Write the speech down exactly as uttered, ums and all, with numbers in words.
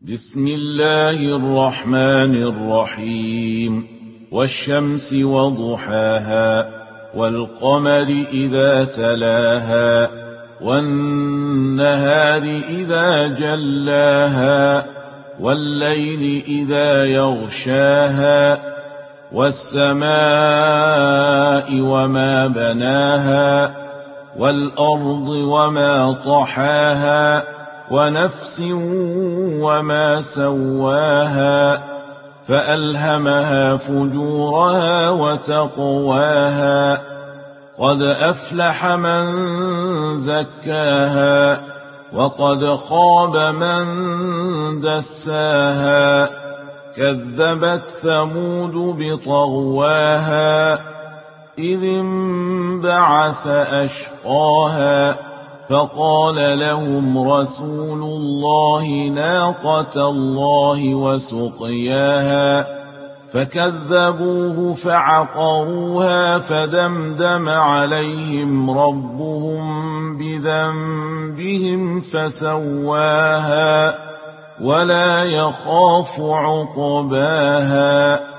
بسم الله الرحمن الرحيم والشمس وضحاها والقمر إذا تلاها والنهار إذا جلاها والليل إذا يغشاها والسماء وما بناها والأرض وما طحاها ونفس وما سواها فألهمها فجورها وتقواها قد أفلح من زكاها وقد خاب من دساها كذبت ثمود بطغواها إذ انبعث أشقاها فقال لهم رسول الله ناقة الله وسقياها فكذبوه فعقروها فدمدم عليهم ربهم بذنبهم فسواها ولا يخاف عقباها